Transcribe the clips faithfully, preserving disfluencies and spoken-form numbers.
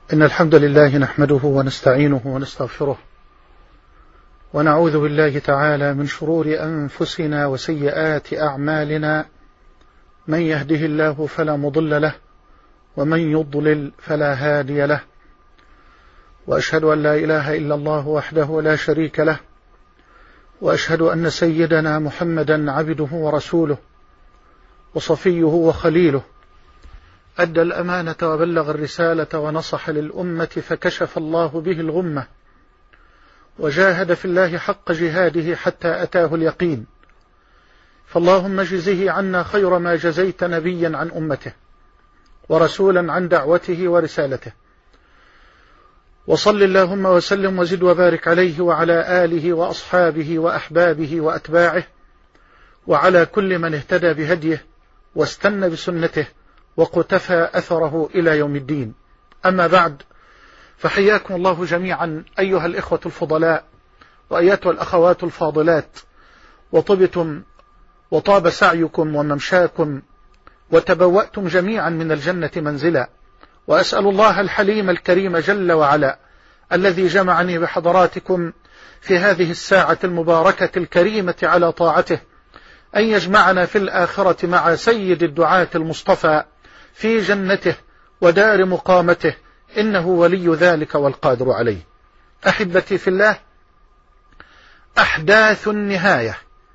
إن الحمد لله نحمده ونستعينه ونستغفره ونعوذ بالله تعالى من شرور أنفسنا وسيئات أعمالنا، من يهده الله فلا مضل له ومن يضلل فلا هادي له، وأشهد أن لا إله إلا الله وحده لا شريك له، وأشهد أن سيدنا محمدا عبده ورسوله وصفيه وخليله، أدى الأمانة وبلغ الرسالة ونصح للأمة فكشف الله به الغمة، وجاهد في الله حق جهاده حتى أتاه اليقين. فاللهم اجزه عنا خير ما جزيت نبيا عن أمته ورسولا عن دعوته ورسالته، وصل اللهم وسلم وزد وبارك عليه وعلى آله وأصحابه وأحبابه وأتباعه وعلى كل من اهتدى بهديه واستنى بسنته وقتفى أثره إلى يوم الدين. أما بعد، فحياكم الله جميعا أيها الإخوة الفضلاء وأيتها الأخوات الفاضلات، وطبتم وطاب سعيكم وممشاكم وتبوأتم جميعا من الجنة منزلا، وأسأل الله الحليم الكريم جل وعلا الذي جمعني بحضراتكم في هذه الساعة المباركة الكريمة على طاعته أن يجمعنا في الآخرة مع سيد الدعاة المصطفى في جنته ودار مقامته، إنه ولي ذلك والقادر عليه. أحبتي في الله، أحداث النهاية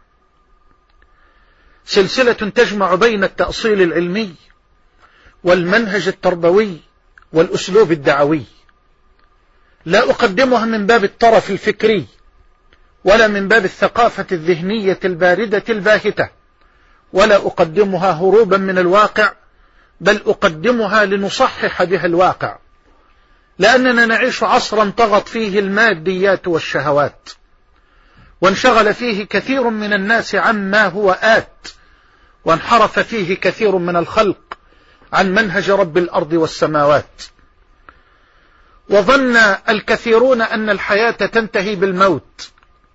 سلسلة تجمع بين التأصيل العلمي والمنهج التربوي والأسلوب الدعوي، لا أقدمها من باب الطرف الفكري ولا من باب الثقافة الذهنية الباردة الباهتة، ولا أقدمها هروبا من الواقع، بل أقدمها لنصحح بها الواقع، لأننا نعيش عصرا طغت فيه الماديات والشهوات، وانشغل فيه كثير من الناس عما هو آت، وانحرف فيه كثير من الخلق عن منهج رب الأرض والسماوات، وظن الكثيرون أن الحياة تنتهي بالموت،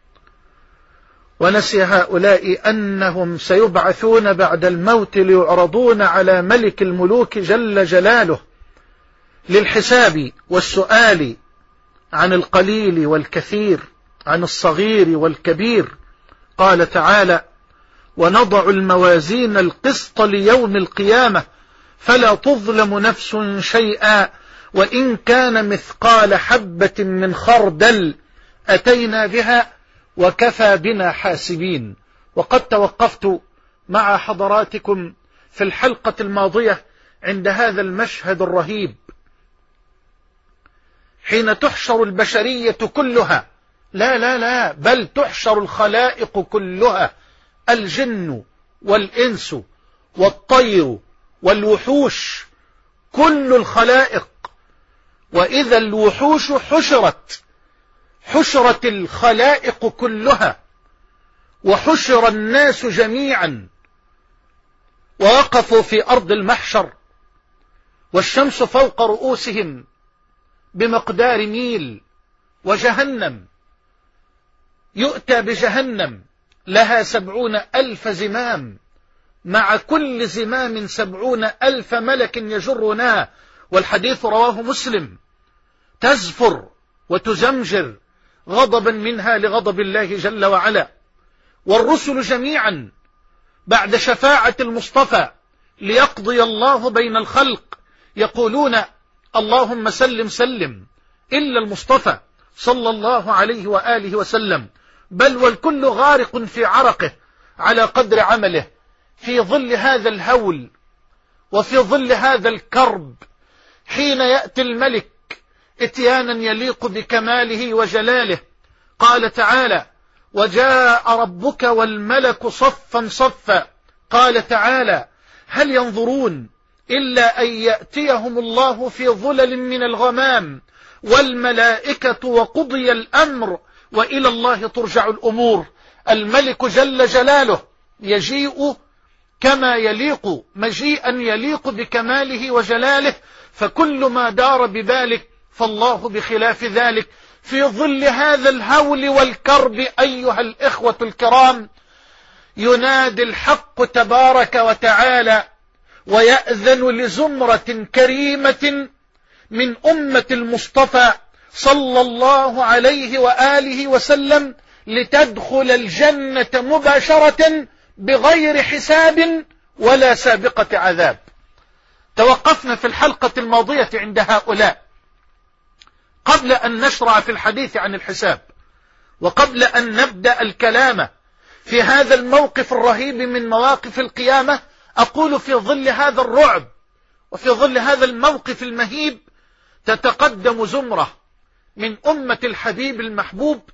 ونسي هؤلاء أنهم سيبعثون بعد الموت ليعرضون على ملك الملوك جل جلاله للحساب والسؤال عن القليل والكثير، عن الصغير والكبير. قال تعالى: ونضع الموازين القسط ليوم القيامة فلا تظلم نفس شيئا وإن كان مثقال حبة من خردل أتينا بها وكفى بنا حاسبين. وقد توقفت مع حضراتكم في الحلقة الماضية عند هذا المشهد الرهيب، حين تحشر البشرية كلها، لا لا لا بل تحشر الخلائق كلها، الجن والإنس والطير والوحوش، كل الخلائق. وإذا الوحوش حشرت، حشرت الخلائق كلها، وحشر الناس جميعا، ووقفوا في أرض المحشر، والشمس فوق رؤوسهم بمقدار ميل، وجهنم يؤتى بجهنم لها سبعون ألف زمام، مع كل زمام سبعون ألف ملك يجرونها، والحديث رواه مسلم، تزفر وتزمجر غضبا منها لغضب الله جل وعلا. والرسل جميعا بعد شفاعة المصطفى ليقضي الله بين الخلق يقولون: اللهم سلم سلم، إلا المصطفى صلى الله عليه وآله وسلم، بل والكل غارق في عرقه على قدر عمله، في ظل هذا الهول وفي ظل هذا الكرب، حين يأتي الملك اتيانا يليق بكماله وجلاله. قال تعالى: وجاء ربك والملك صفا صفا. قال تعالى: هل ينظرون إلا أن يأتيهم الله في ظلل من الغمام والملائكة وقضي الأمر وإلى الله ترجع الأمور. الملك جل جلاله يجيء كما يليق، مجيئا يليق بكماله وجلاله، فكل ما دار ببالك فالله بخلاف ذلك. في ظل هذا الهول والكرب أيها الإخوة الكرام، ينادي الحق تبارك وتعالى ويأذن لزمرة كريمة من أمة المصطفى صلى الله عليه وآله وسلم لتدخل الجنة مباشرة بغير حساب ولا سابقة عذاب. توقفنا في الحلقة الماضية عند هؤلاء قبل أن نشرع في الحديث عن الحساب، وقبل أن نبدأ الكلام في هذا الموقف الرهيب من مواقف القيامة. أقول في ظل هذا الرعب وفي ظل هذا الموقف المهيب تتقدم زمرة من أمة الحبيب المحبوب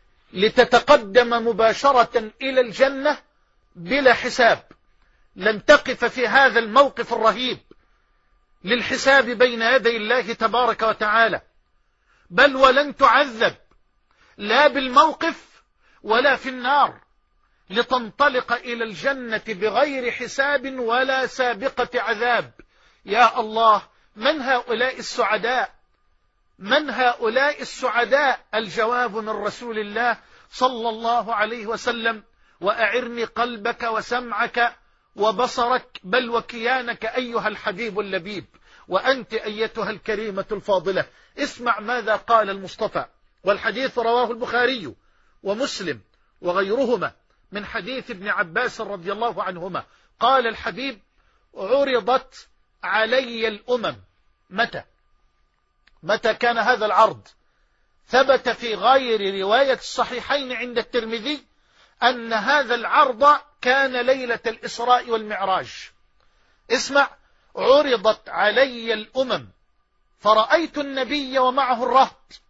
لتتقدم مباشرة إلى الجنة بلا حساب. لن تقف في هذا الموقف الرهيب للحساب بين يدي الله تبارك وتعالى، بل ولن تعذب لا بالموقف ولا في النار، لتنطلق إلى الجنة بغير حساب ولا سابقة عذاب. يا الله، من هؤلاء السعداء؟ من هؤلاء السعداء؟ الجواب من رسول الله صلى الله عليه وسلم: وأعرني قلبك وسمعك وبصرك بل وكيانك أيها الحبيب اللبيب، وأنت أيتها الكريمة الفاضلة. اسمع ماذا قال المصطفى، والحديث رواه البخاري ومسلم وغيرهما من حديث ابن عباس رضي الله عنهما. قال الحبيب: عرضت علي الأمم. متى متى كان هذا العرض؟ ثبت في غير رواية الصحيحين عند الترمذي أن هذا العرض كان ليلة الإسراء والمعراج. اسمع: عرضت علي الأمم فرأيت النبي ومعه الرهط،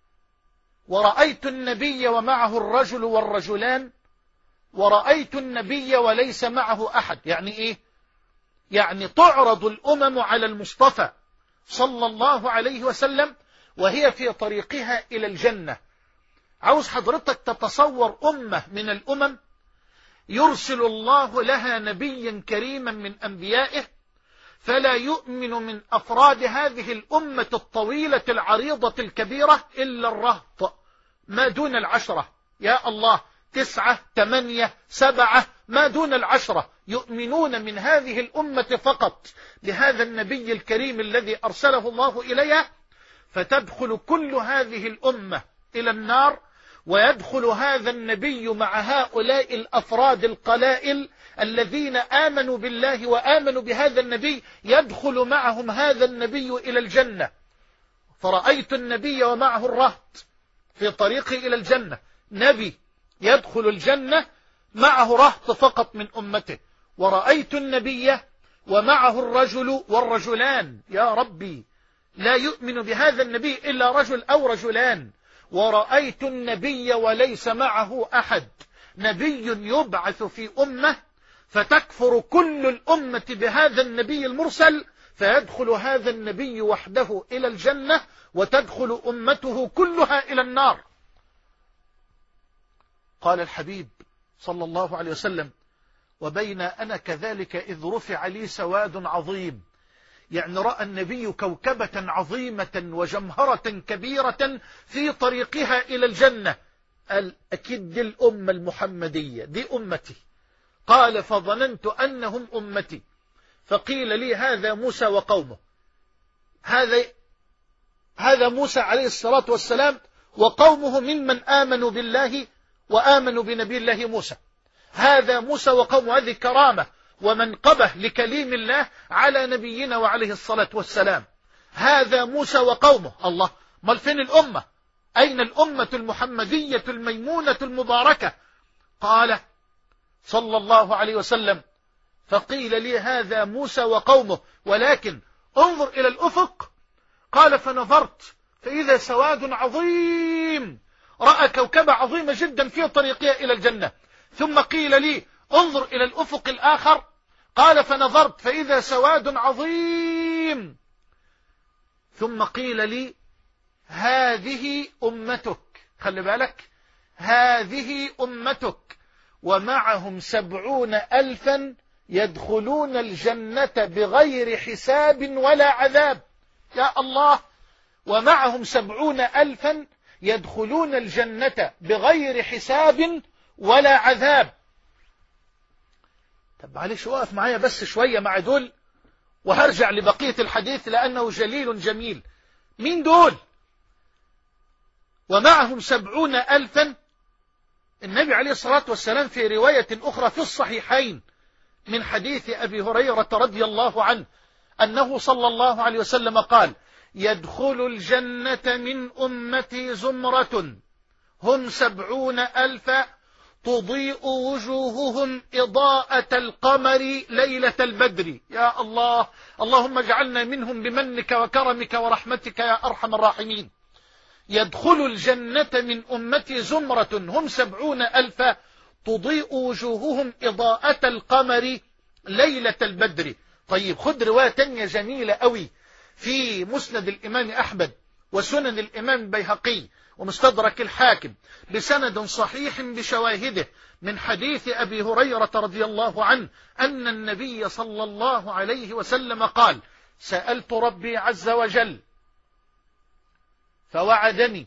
ورأيت النبي ومعه الرجل والرجلان، ورأيت النبي وليس معه أحد. يعني إيه؟ يعني تعرض الأمم على المصطفى صلى الله عليه وسلم وهي في طريقها إلى الجنة. عاوز حضرتك تتصور أمة من الأمم يرسل الله لها نبيا كريما من أنبيائه، فلا يؤمن من أفراد هذه الأمة الطويلة العريضة الكبيرة إلا الرهط، ما دون العشرة. يا الله، تسعة، ثمانية، سبعة، ما دون العشرة يؤمنون من هذه الأمة فقط بهذا النبي الكريم الذي أرسله الله إليها، فتدخل كل هذه الأمة إلى النار، ويدخل هذا النبي مع هؤلاء الأفراد القلائل الذين آمنوا بالله وآمنوا بهذا النبي، يدخل معهم هذا النبي إلى الجنة. فرأيت النبي ومعه الرهط في طريقه إلى الجنة. نبي يدخل الجنة معه رهط فقط من أمته. ورأيت النبي ومعه الرجل والرجلان. يا ربي، لا يؤمن بهذا النبي إلا رجل أو رجلان. ورأيت النبي وليس معه أحد. نبي يبعث في أمة فتكفر كل الأمة بهذا النبي المرسل، فيدخل هذا النبي وحده إلى الجنة وتدخل أمته كلها إلى النار. قال الحبيب صلى الله عليه وسلم: وبين أنا كذلك إذ رفع لي سواد عظيم. يعني رأى النبي كوكبة عظيمة وجمهرة كبيرة في طريقها إلى الجنة. قال: أكيد دي الأمة المحمدية، دي أمتي. قال: فظننت أنهم أمتي، فقيل لي هذا موسى وقومه. هذا هذا موسى عليه الصلاة والسلام وقومه ممن آمنوا بالله وآمنوا بنبي الله موسى. هذا موسى وقومه، هذه كرامة ومنقبة لكليم الله على نبينا وعليه الصلاة والسلام. هذا موسى وقومه. الله، ما فين الأمة؟ أين الأمة المحمدية الميمونة المباركة؟ قال صلى الله عليه وسلم: فقيل لي هذا موسى وقومه، ولكن انظر إلى الأفق. قال: فنظرت فإذا سواد عظيم. رأى كوكبة عظيمة جدا في طريقها إلى الجنة. ثم قيل لي: انظر إلى الأفق الآخر. قال: فنظرت فإذا سواد عظيم. ثم قيل لي: هذه أمتك. خلي بالك، هذه أمتك ومعهم سبعون ألفا يدخلون الجنة بغير حساب ولا عذاب. يا الله، ومعهم سبعون ألفا يدخلون الجنة بغير حساب ولا عذاب. طب معلش، وقف معايا بس شوية مع دول وهرجع لبقية الحديث لأنه جليل جميل. مين دول؟ ومعهم سبعون ألفا. النبي عليه الصلاة والسلام في رواية أخرى في الصحيحين من حديث أبي هريرة رضي الله عنه أنه صلى الله عليه وسلم قال: يدخل الجنة من أمتي زمرة هم سبعون ألفا تضيء وجوههم إضاءة القمر ليلة البدر. يا الله، اللهم اجعلنا منهم بمنك وكرمك ورحمتك يا أرحم الراحمين. يدخل الجنة من أمتي زمرة هم سبعون ألفا تضيء وجوههم إضاءة القمر ليلة البدر. طيب خد رواية تانية جميلة قوي في مسند الإمام أحمد وسنن الإمام البيهقي ومستدرك الحاكم بسند صحيح بشواهده من حديث أبي هريرة رضي الله عنه أن النبي صلى الله عليه وسلم قال: سألت ربي عز وجل فوعدني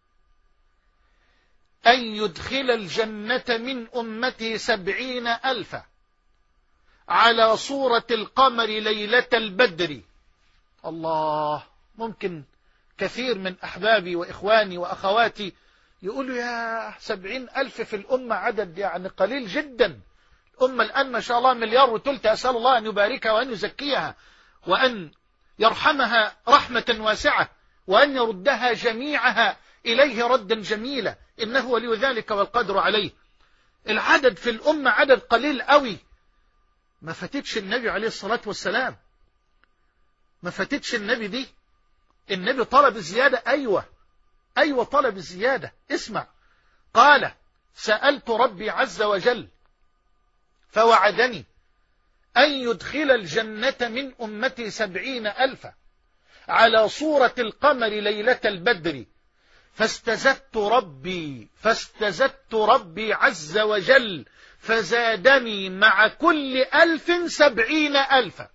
أن يدخل الجنة من أمتي سبعين ألفا على صورة القمر ليلة البدر. الله، ممكن كثير من أحبابي وإخواني وأخواتي يقولوا يا سبعين ألف في الأمة عدد يعني قليل جدا. الأمة الآن ما شاء الله مليار وثلث، أسأل الله أن يباركها وأن يزكيها وأن يرحمها رحمة واسعة وأن يردها جميعها إليه ردا جميلا، إنه ولي ذلك والقدر عليه. العدد في الأمة عدد قليل قوي. ما فاتتش النبي عليه الصلاة والسلام، ما فاتتش النبي دي. النبي طلب الزيادة. أيوة أيوة طلب الزيادة. اسمع، قال: سألت ربي عز وجل فوعدني أن يدخل الجنة من أمتي سبعين ألفا على صورة القمر ليلة البدر، فاستزدت ربي فاستزدت ربي عز وجل فزادني مع كل ألف سبعين ألفا،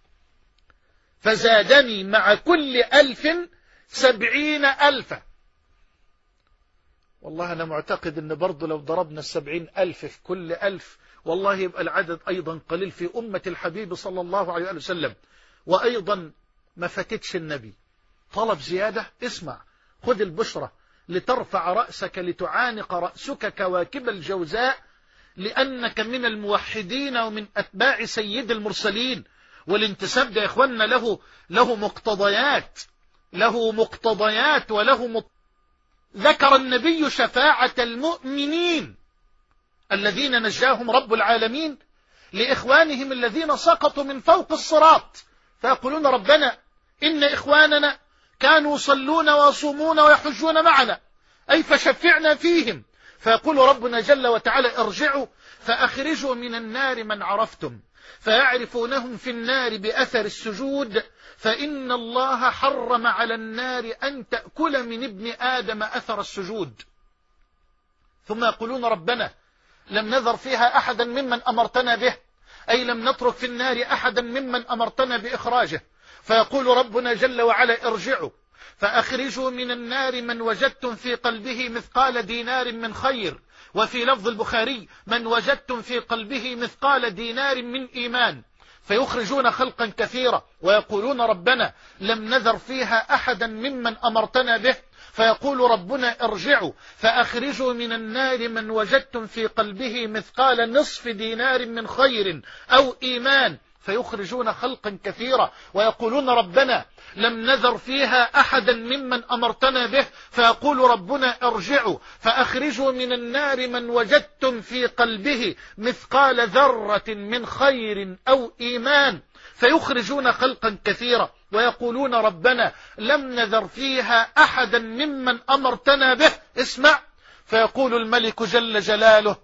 فزادني مع كل ألف سبعين ألفا. والله أنا معتقد أن برضو لو ضربنا السبعين ألف في كل ألف والله يبقى العدد أيضا قليل في أمة الحبيب صلى الله عليه وسلم. وأيضا ما فاتتش النبي طلب زيادة. اسمع، خذ البشرة لترفع رأسك لتعانق رأسك كواكب الجوزاء، لأنك من الموحدين ومن أتباع سيد المرسلين. والانتساب ده يا إخواننا له له مقتضيات له مقتضيات وله مط... ذكر النبي شفاعة المؤمنين الذين نجاهم رب العالمين لإخوانهم الذين سقطوا من فوق الصراط، فيقولون: ربنا إن إخواننا كانوا يصلون ويصومون ويحجون معنا، أي فشفعنا فيهم. فيقول ربنا جل وتعالى: ارجعوا فأخرجوا من النار من عرفتم فيعرفونهم في النار بأثر السجود، فإن الله حرم على النار أن تأكل من ابن آدم أثر السجود. ثم يقولون: ربنا لم نذر فيها أحدا ممن أمرتنا به، أي لم نترك في النار أحدا ممن أمرتنا بإخراجه. فيقول ربنا جل وعلا: ارجعوا فأخرجوا من النار من وجدتم في قلبه مثقال دينار من خير، وفي لفظ البخاري: من وجدتم في قلبه مثقال دينار من إيمان. فيخرجون خلقا كثيرا ويقولون: ربنا لم نذر فيها أحدا ممن أمرتنا به. فيقول ربنا: ارجعوا فأخرجوا من النار من وجدتم في قلبه مثقال نصف دينار من خير أو إيمان. فيخرجون خلقا كثيرا ويقولون: ربنا لم نذر فيها أحدا ممن أمرتنا به. فيقول ربنا: ارجعوا فأخرجوا من النار من وجدتم في قلبه مثقال ذرة من خير أو إيمان. فيخرجون خلقا كثيرا ويقولون: ربنا لم نذر فيها أحدا ممن أمرتنا به. اسمع، فيقول الملك جل جلاله: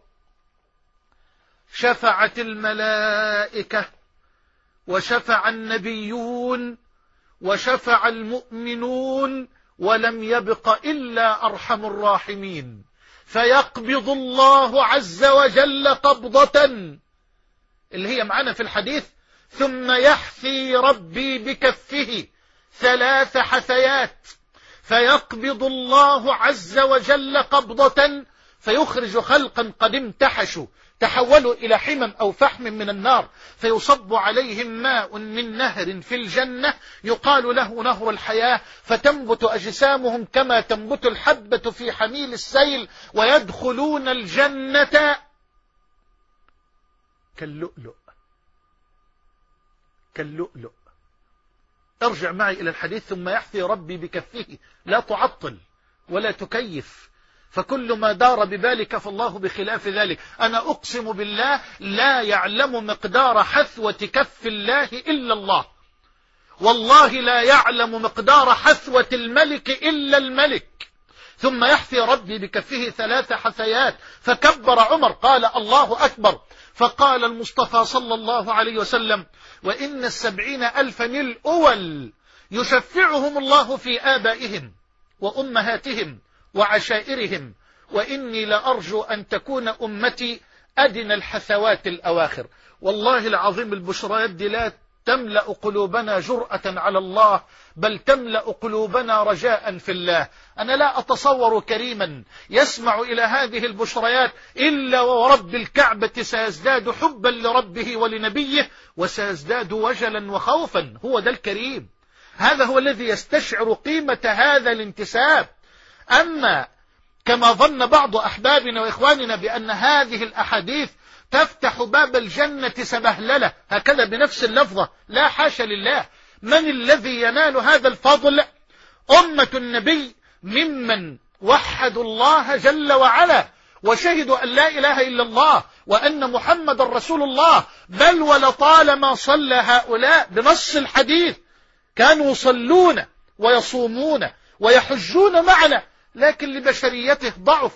شفعت الملائكة وشفع النبيون وشفع المؤمنون ولم يبق إلا أرحم الراحمين. فيقبض الله عز وجل قبضة اللي هي معنا في الحديث: ثم يحثي ربي بكفه ثلاث حثيات. فيقبض الله عز وجل قبضة فيخرج خلقا قد امتحشوا تحولوا إلى حمم أو فحم من النار فيصب عليهم ماء من نهر في الجنة يقال له نهر الحياة، فتنبت أجسامهم كما تنبت الحبة في حميل السيل، ويدخلون الجنة كاللؤلؤ كاللؤلؤ. ارجع معي إلى الحديث: ثم يحثي ربي بكفه، لا تعطل ولا تكيف، فكل ما دار ببالك فالله بخلاف ذلك. أنا أقسم بالله لا يعلم مقدار حثوة كف الله إلا الله، والله لا يعلم مقدار حثوة الملك إلا الملك. ثم يحثي ربي بكفه ثلاث حثيات، فكبر عمر قال الله أكبر، فقال المصطفى صلى الله عليه وسلم: وإن السبعين ألفا الأول يشفعهم الله في آبائهم وأمهاتهم وعشائرهم، وإني لأرجو أن تكون أمتي أدنى الحثوات الأواخر. والله العظيم البشريات دي لا تملأ قلوبنا جرأة على الله، بل تملأ قلوبنا رجاء في الله. أنا لا أتصور كريما يسمع إلى هذه البشريات إلا ورب الكعبة سيزداد حبا لربه ولنبيه، وسيزداد وجلا وخوفا. هو ده الكريم، هذا هو الذي يستشعر قيمة هذا الانتساب. أما كما ظن بعض أحبابنا وإخواننا بأن هذه الأحاديث تفتح باب الجنة سبهللة هكذا بنفس اللفظة، لا حاشا لله. من الذي ينال هذا الفضل؟ أمة النبي ممن وحدوا الله جل وعلا وشهدوا أن لا إله إلا الله وأن محمد رسول الله، بل ولطالما صلى هؤلاء بنص الحديث كانوا يصلون ويصومون ويحجون معنا، لكن لبشريته ضعف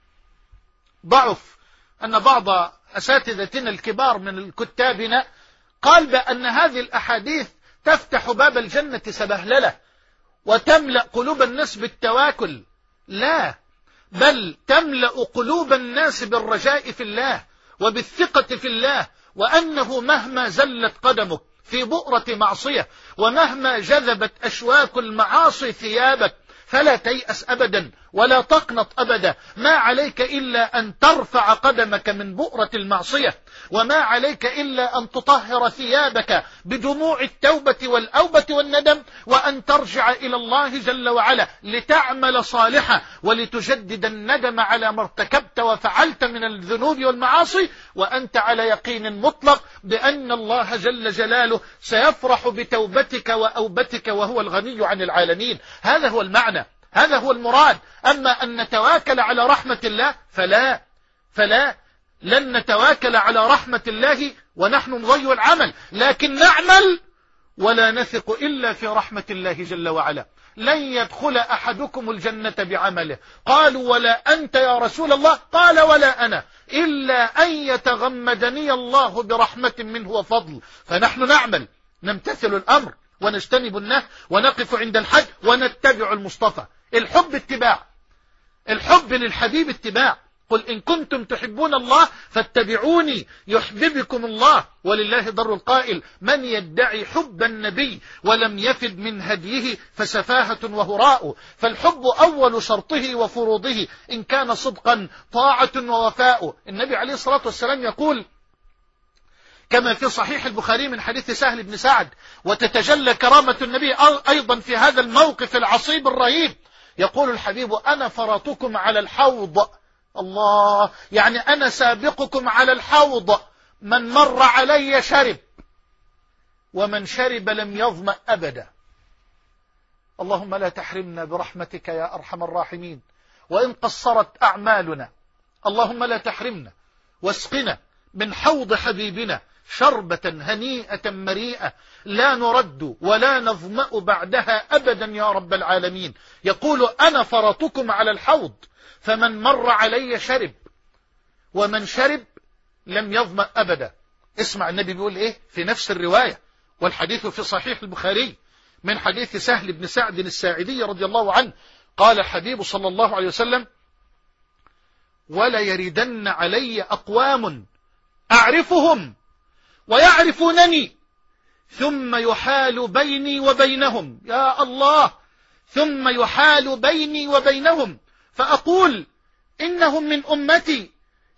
ضعف أن بعض أساتذتنا الكبار من كتابنا قال بأن هذه الأحاديث تفتح باب الجنة سبهللة وتملأ قلوب الناس بالتواكل. لا، بل تملأ قلوب الناس بالرجاء في الله وبالثقة في الله، وأنه مهما زلت قدمه في بؤرة معصية ومهما جذبت أشواك المعاصي ثيابك فلا تيأس أبدا ولا تقنط أبدا. ما عليك إلا أن ترفع قدمك من بؤرة المعصية، وما عليك إلا أن تطهر ثيابك بدموع التوبة والأوبة والندم، وأن ترجع إلى الله جل وعلا لتعمل صالحا ولتجدد الندم على ما ارتكبت وفعلت من الذنوب والمعاصي، وأنت على يقين مطلق بأن الله جل جلاله سيفرح بتوبتك وأوبتك وهو الغني عن العالمين. هذا هو المعنى، هذا هو المراد. أما أن نتواكل على رحمة الله فلا فلا لن نتواكل على رحمة الله ونحن نضيع العمل، لكن نعمل ولا نثق إلا في رحمة الله جل وعلا. لن يدخل أحدكم الجنة بعمله، قالوا ولا أنت يا رسول الله؟ قال ولا أنا، إلا أن يتغمدني الله برحمة منه وفضل. فنحن نعمل، نمتثل الأمر ونجتنب النهي ونقف عند الحد ونتبع المصطفى. الحب اتباع، الحب للحبيب اتباع. قل إن كنتم تحبون الله فاتبعوني يحببكم الله. ولله در القائل: من يدعي حب النبي ولم يفد من هديه فسفاهة وهراء. فالحب أول شرطه وفروضه إن كان صدقا طاعة ووفاء. النبي عليه الصلاة والسلام يقول كما في صحيح البخاري من حديث سهل بن سعد: وتتجلى كرامة النبي أيضا في هذا الموقف العصيب الرهيب. يقول الحبيب: أنا فرطكم على الحوض. الله، يعني أنا سابقكم على الحوض، من مر علي شرب ومن شرب لم يظمأ أبدا. اللهم لا تحرمنا برحمتك يا أرحم الراحمين، وإن قصرت أعمالنا اللهم لا تحرمنا، واسقنا من حوض حبيبنا شربة هنيئة مريئة لا نرد ولا نظمأ بعدها أبدا يا رب العالمين. يقول: أنا فرطكم على الحوض، فمن مر علي شرب ومن شرب لم يظمأ أبدا. اسمع النبي بيقول إيه في نفس الرواية، والحديث في صحيح البخاري من حديث سهل بن سعد الساعدي رضي الله عنه. قال الحبيب صلى الله عليه وسلم: ولا يردن علي أقوام أعرفهم ويعرفونني ثم يحال بيني وبينهم، يا الله، ثم يحال بيني وبينهم فأقول إنهم من أمتي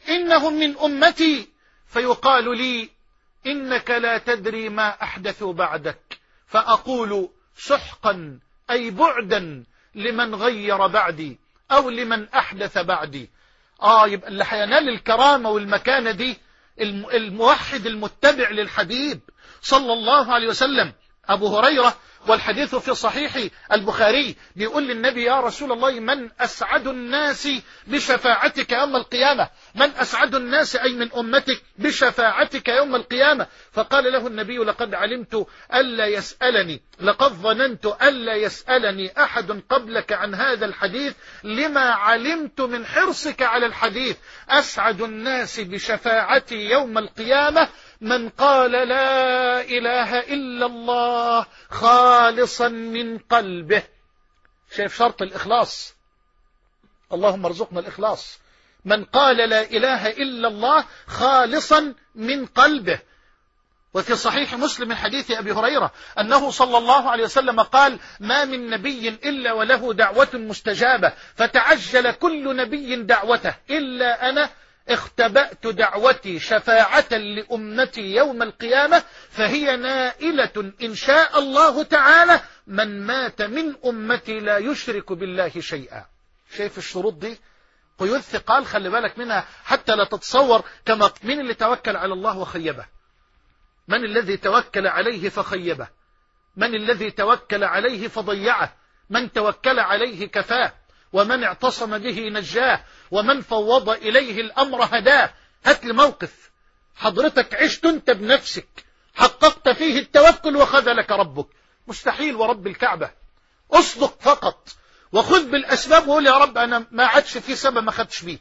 إنهم من أمتي، فيقال لي إنك لا تدري ما أحدثوا بعدك، فأقول سحقا أي بعدا لمن غير بعدي أو لمن أحدث بعدي. آه يبقى اللي هينال الكرامة والمكانة دي الموحد المتبع للحبيب صلى الله عليه وسلم. أبو هريرة والحديث في صحيح البخاري بيقول للنبي يا رسول الله من أسعد الناس بشفاعتك يوم القيامة؟ من أسعد الناس أي من أمتك بشفاعتك يوم القيامة؟ فقال له النبي لقد علمت ألا يسألني لقد ظننت ألا يسألني أحد قبلك عن هذا الحديث لما علمت من حرصك على الحديث. أسعد الناس بشفاعتي يوم القيامة من قال لا إله إلا الله خالصا من قلبه. شايف شرط الإخلاص؟ اللهم ارزقنا الإخلاص. من قال لا إله إلا الله خالصا من قلبه. وفي صحيح مسلم من حديث أبي هريرة أنه صلى الله عليه وسلم قال ما من نبي إلا وله دعوة مستجابة فتعجل كل نبي دعوته إلا أنا اختبأت دعوتي شفاعة لأمتي يوم القيامة فهي نائلة إن شاء الله تعالى من مات من أمتي لا يشرك بالله شيئا. شايف الشروط دي؟ قيود ثقال خلي بالك منها حتى لا تتصور كما من اللي توكل على الله وخيبه؟ من الذي توكل عليه فخيبه؟ من الذي توكل عليه فضيعه؟ من توكل عليه كفاه، ومن اعتصم به نجاه، ومن فوض إليه الأمر هداه. هات لي موقف حضرتك عشت انت بنفسك حققت فيه التوكل وخذلك ربك. مستحيل ورب الكعبة. اصدق فقط وخذ بالأسباب وقول يا رب أنا ما عادش في سبب ما خدش بيه،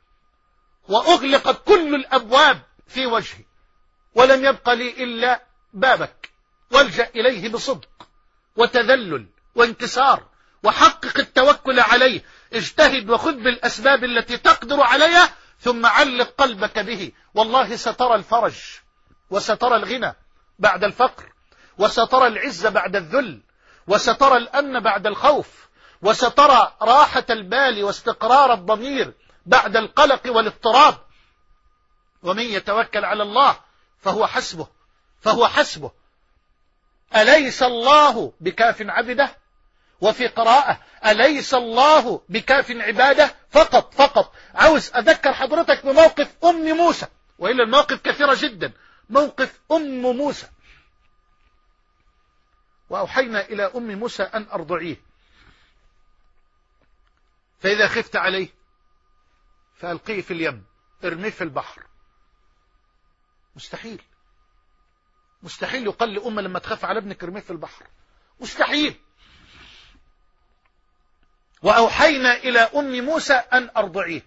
وأغلقت كل الأبواب في وجهي ولم يبقى لي إلا بابك، والجأ إليه بصدق وتذلل وانكسار وحقق التوكل عليه. اجتهد وخذ بالأسباب التي تقدر عليها ثم علق قلبك به. والله سترى الفرج وسترى الغنى بعد الفقر، وسترى العز بعد الذل، وسترى الأمن بعد الخوف، وسترى راحة البال واستقرار الضمير بعد القلق والاضطراب. ومن يتوكل على الله فهو حسبه فهو حسبه. أليس الله بكاف عبده؟ وفي قراءة أليس الله بكاف عباده؟ فقط فقط عاوز أذكر حضرتك بموقف أم موسى، وإلا المواقف كثيرة جدا. موقف أم موسى. وأوحينا إلى أم موسى أن أرضعيه فإذا خفت عليه فألقيه في اليم ارميه في البحر. مستحيل مستحيل يقال لأمة لما تخاف على ابنك ارميه في البحر، مستحيل. وأوحينا إلى أم موسى أن أرضعيه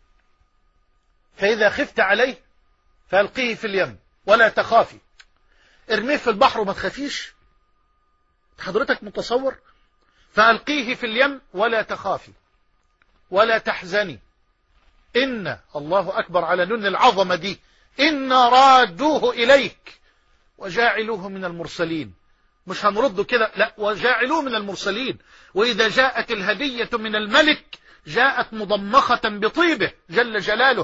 فإذا خفت عليه فألقيه في اليم ولا تخافي. ارميه في البحر وما تخافيش؟ حضرتك متصور؟ فألقيه في اليم ولا تخافي ولا تحزني إن الله أكبر على نون العظمة دي إن رادوه إليك وجاعلوه من المرسلين. مش هنرده كده، لا، وجاعلوه من المرسلين. وإذا جاءت الهدية من الملك جاءت مضمخة بطيبه جل جلاله.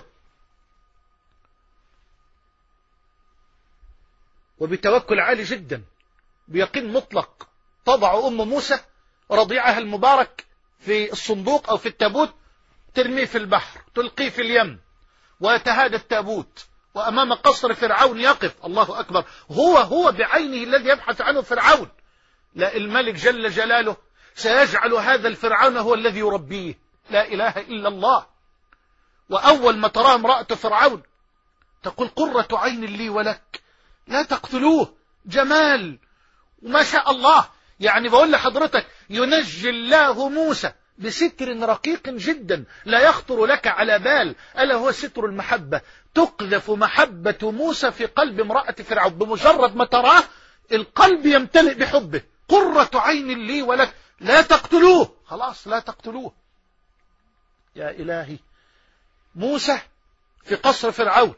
وبتوكل عالي جدا بيقين مطلق تضع أم موسى رضيعها المبارك في الصندوق أو في التابوت، ترميه في البحر، تلقيه في اليم، ويتهادى التابوت، وأمام قصر فرعون يقف. الله أكبر. هو هو بعينه الذي يبحث عنه فرعون. لا، الملك جل جلاله سيجعل هذا الفرعون هو الذي يربيه. لا إله إلا الله. وأول ما ترى امرأة فرعون تقول قرة عين لي ولك لا تقتلوه، جمال وما شاء الله. يعني بقول لحضرتك ينجي الله موسى بستر رقيق جدا لا يخطر لك على بال، ألا هو ستر المحبة. تقذف محبة موسى في قلب امرأة فرعون، بمجرد ما تراه القلب يمتلئ بحبه. قرة عين لي ولك لا تقتلوه، خلاص لا تقتلوه. يا إلهي، موسى في قصر فرعون.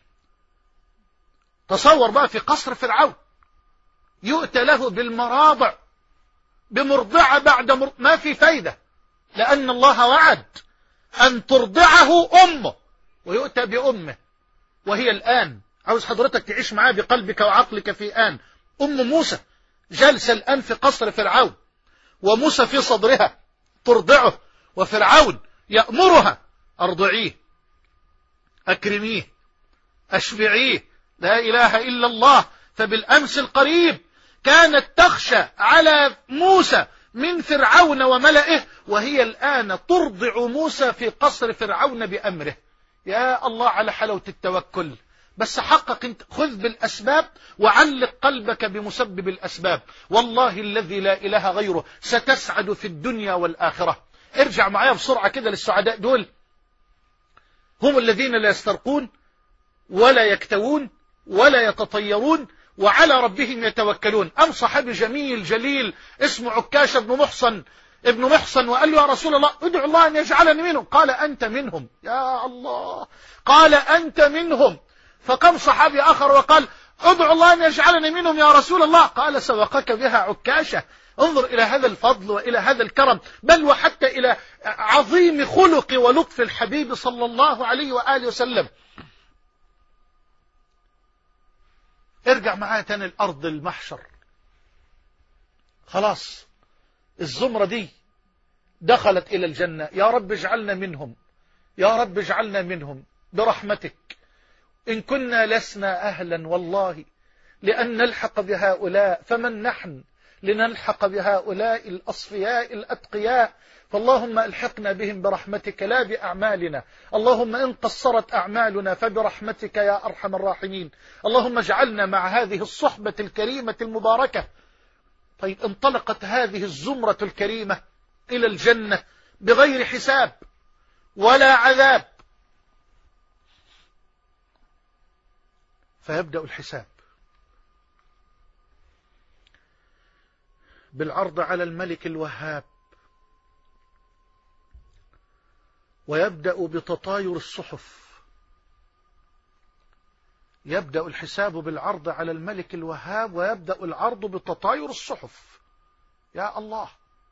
تصور بقى في قصر فرعون يؤتى له بالمراضع بمرضعة بعد مرضعة، ما في فايدة، لأن الله وعد أن ترضعه أمه ويؤتى بأمه، وهي الآن عاوز حضرتك تعيش معاه بقلبك وعقلك في آن أم موسى جالسة الآن في قصر فرعون، وموسى في صدرها ترضعه، وفرعون يأمرها أرضعيه، أكرميه، أشبعيه، لا إله إلا الله. فبالأمس القريب كانت تخشى على موسى من فرعون وملئه، وهي الآن ترضع موسى في قصر فرعون بأمره. يا الله على حلاوة التوكل. بس حقق انت، خذ بالأسباب وعلق قلبك بمسبب الأسباب، والله الذي لا إله غيره ستسعد في الدنيا والآخرة. ارجع معايا بسرعة كده للسعداء دول، هم الذين لا يسترقون ولا يكتوون ولا يتطيرون وعلى ربهم يتوكلون. أم صحابي جميل جليل اسمه عكاشة بن محصن ابن محصن، وقال له يا رسول الله ادعو الله أن يجعلني منهم. قال أنت منهم يا الله، قال أنت منهم. فقام صحابي آخر وقال ادعو الله أن يجعلني منهم يا رسول الله. قال سبقك بها عكاشة. انظر إلى هذا الفضل وإلى هذا الكرم، بل وحتى إلى عظيم خلق ولطف الحبيب صلى الله عليه وآله وسلم. ارجع معايا تاني الأرض المحشر. خلاص الزمرة دي دخلت إلى الجنة. يا رب اجعلنا منهم، يا رب اجعلنا منهم برحمتك. إن كنا لسنا أهلا والله لأن نلحق بهؤلاء، فمن نحن لنلحق بهؤلاء الأصفياء الأتقياء؟ فاللهم ألحقنا بهم برحمتك لا بأعمالنا. اللهم إن قصرت أعمالنا فبرحمتك يا أرحم الراحمين. اللهم اجعلنا مع هذه الصحبة الكريمة المباركة. طيب انطلقت هذه الزمرة الكريمة إلى الجنة بغير حساب ولا عذاب. فيبدأ الحساب بالعرض على الملك الوهاب، ويبدأ بتطاير الصحف. يبدأ الحساب بالعرض على الملك الوهاب، ويبدأ العرض بتطاير الصحف. يا الله.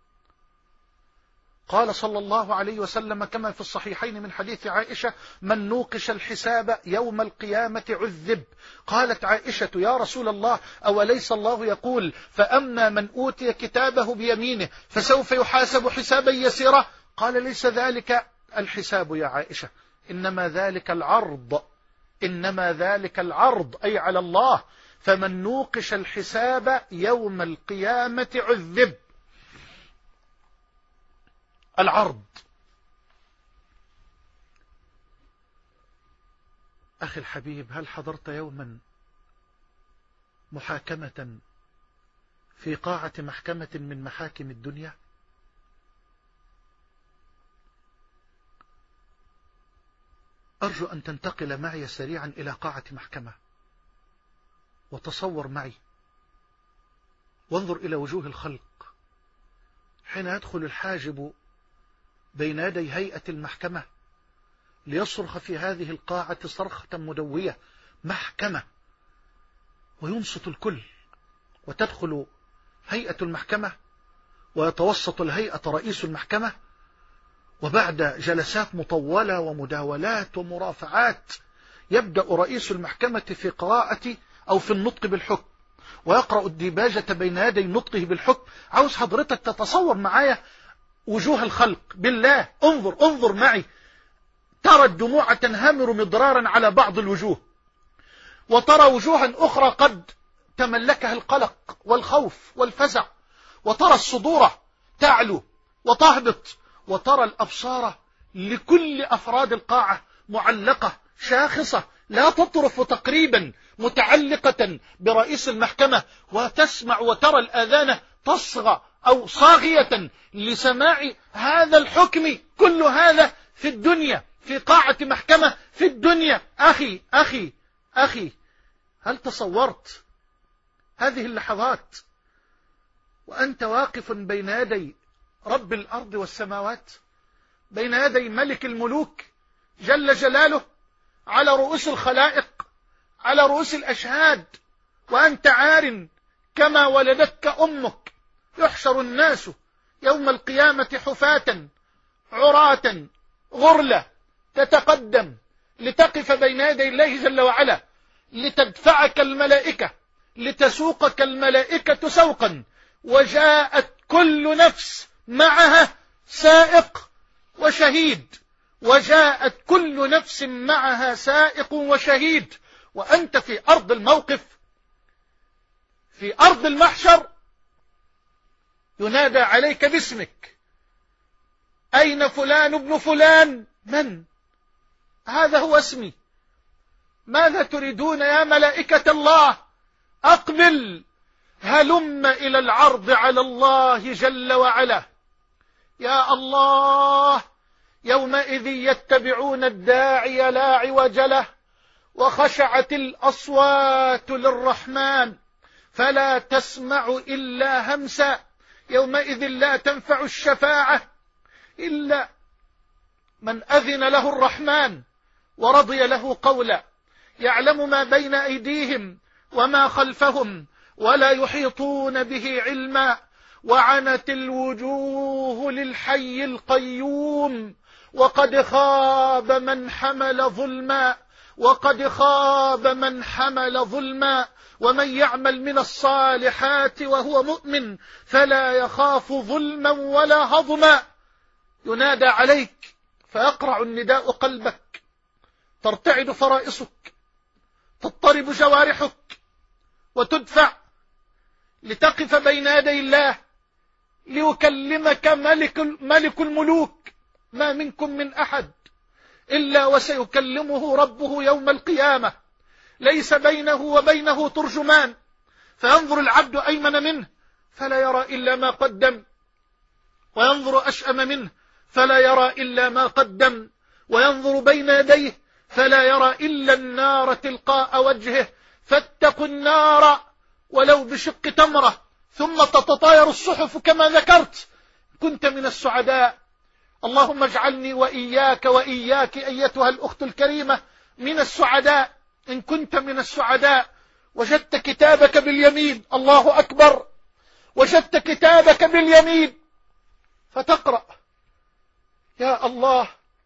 قال صلى الله عليه وسلم كما في الصحيحين من حديث عائشة: من نوقش الحساب يوم القيامة عذب. قالت عائشة: يا رسول الله، أوليس الله يقول فأما من أوتي كتابه بيمينه فسوف يحاسب حسابا يسيرا؟ قال: ليس ذلك الحساب يا عائشة، إنما ذلك العرض، إنما ذلك العرض أي على الله. فمن نوقش الحساب يوم القيامة عذب. العرض. أخي الحبيب، هل حضرت يوما محاكمة في قاعة محكمة من محاكم الدنيا؟ أرجو أن تنتقل معي سريعا إلى قاعة محكمة، وتصور معي وانظر إلى وجوه الخلق حين يدخل الحاجب بين يدي هيئة المحكمة ليصرخ في هذه القاعة صرخة مدوية: محكمة، وينصت الكل، وتدخل هيئة المحكمة، ويتوسط الهيئة رئيس المحكمة، وبعد جلسات مطولة ومداولات ومرافعات يبدأ رئيس المحكمة في قراءة أو في النطق بالحكم، ويقرأ الديباجة بين يدي نطقه بالحكم. عاوز حضرتك تتصور معايا وجوه الخلق. بالله انظر انظر معي، ترى الدموع تنهمر مضرارا على بعض الوجوه، وترى وجوها أخرى قد تملكها القلق والخوف والفزع، وترى الصدور تعلو وتهبط، وترى الأبصار لكل أفراد القاعة معلقة شاخصة لا تطرف تقريبا، متعلقة برئيس المحكمة، وتسمع وترى الآذان تصغى أو صاغية لسماع هذا الحكم. كل هذا في الدنيا، في قاعة محكمة في الدنيا. أخي أخي أخي، هل تصورت هذه اللحظات وأنت واقف بين يدي رب الأرض والسماوات، بين يدي ملك الملوك جل جلاله، على رؤوس الخلائق، على رؤوس الأشهاد، وأنت عار كما ولدتك أمك؟ يحشر الناس يوم القيامة حفاة عراة غرلة، تتقدم لتقف بين يدي الله جل وعلا، لتدفعك الملائكة، لتسوقك الملائكة سوقا، وجاءت كل نفس معها سائق وشهيد، وجاءت كل نفس معها سائق وشهيد، وأنت في أرض الموقف، في أرض المحشر، ينادى عليك باسمك: أين فلان ابن فلان؟ من؟ هذا هو اسمي. ماذا تريدون يا ملائكة الله؟ أقبل، هلم إلى العرض على الله جل وعلا. يا الله، يومئذ يتبعون الداعي لا عوج له، وخشعت الأصوات للرحمن فلا تسمع إلا همسا. يومئذ لا تنفع الشفاعة إلا من أذن له الرحمن ورضي له قولا. يعلم ما بين أيديهم وما خلفهم ولا يحيطون به علما. وعنت الوجوه للحي القيوم وقد خاب من حمل ظلما، وقد خاب من حمل ظلما. ومن يعمل من الصالحات وهو مؤمن فلا يخاف ظلما ولا هضما. ينادى عليك فيقرع النداء قلبك، ترتعد فرائصك، تضطرب جوارحك، وتدفع لتقف بين يدي الله ليكلمك ملك, ملك الملوك. ما منكم من أحد إلا وسيكلمه ربه يوم القيامة، ليس بينه وبينه ترجمان. فينظر العبد أيمن منه فلا يرى إلا ما قدم، وينظر أشأم منه فلا يرى إلا ما قدم، وينظر بين يديه فلا يرى إلا النار تلقاء وجهه. فاتقوا النار ولو بشق تمرة، ثم تتطاير الصحف كما ذكرت. كنت من السعداء، اللهم اجعلني وإياك وإياك أيتها الأخت الكريمة من السعداء. إن كنت من السعداء وجدت كتابك باليمين، الله أكبر، وجدت كتابك باليمين فتقرأ: يا الله،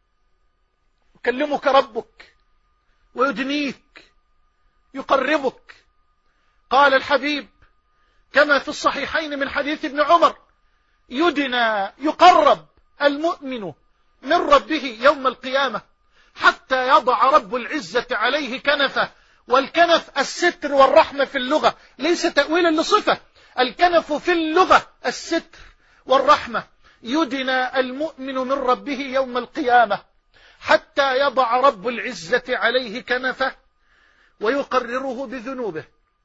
يكلمك ربك ويدنيك، يقربك. قال الحبيب كما في الصحيحين من حديث ابن عمر: يدنى، يقرب المؤمن من ربه يوم القيامة حتى يضع رب العزة عليه كنفه. والكنف الستر والرحمة في اللغة، ليس تأويلا لصفة. الكنف في اللغة الستر والرحمة. يدنى المؤمن من ربه يوم القيامة حتى يضع رب العزة عليه كنفه ويقرره بذنوبه.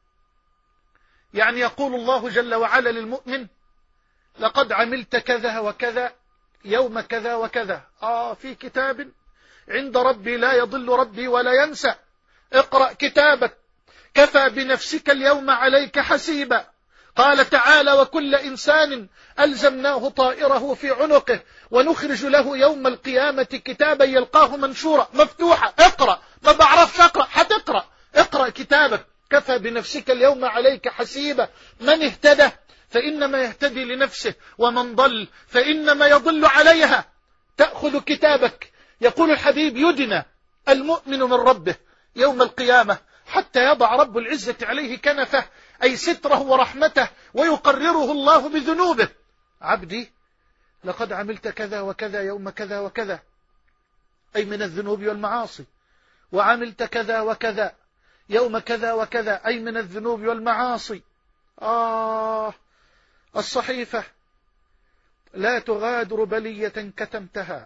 يعني يقول الله جل وعلا للمؤمن: لقد عملت كذا وكذا يوم كذا وكذا، آه في كتاب عند ربي لا يضل ربي ولا ينسى. اقرأ كتابك، كفى بنفسك اليوم عليك حسيبا. قال تعالى: وكل إنسان ألزمناه طائره في عنقه ونخرج له يوم القيامة كتابا يلقاه منشورا. مفتوحة، اقرأ. ما بعرفش أقرأ، حتقرأ. اقرأ كتابك، كفى بنفسك اليوم عليك حسيبا. من اهتدى فإنما يهتدي لنفسه، ومن ضل فإنما يضل عليها. تأخذ كتابك. يقول الحبيب: يدنى المؤمن من ربه يوم القيامة حتى يضع رب العزة عليه كنفه، أي ستره ورحمته، ويقرره الله بذنوبه. عبدي، لقد عملت كذا وكذا يوم كذا وكذا، أي من الذنوب والمعاصي. وعملت كذا وكذا يوم كذا وكذا، أي من الذنوب والمعاصي. آه الصحيفة لا تغادر بلية كتمتها،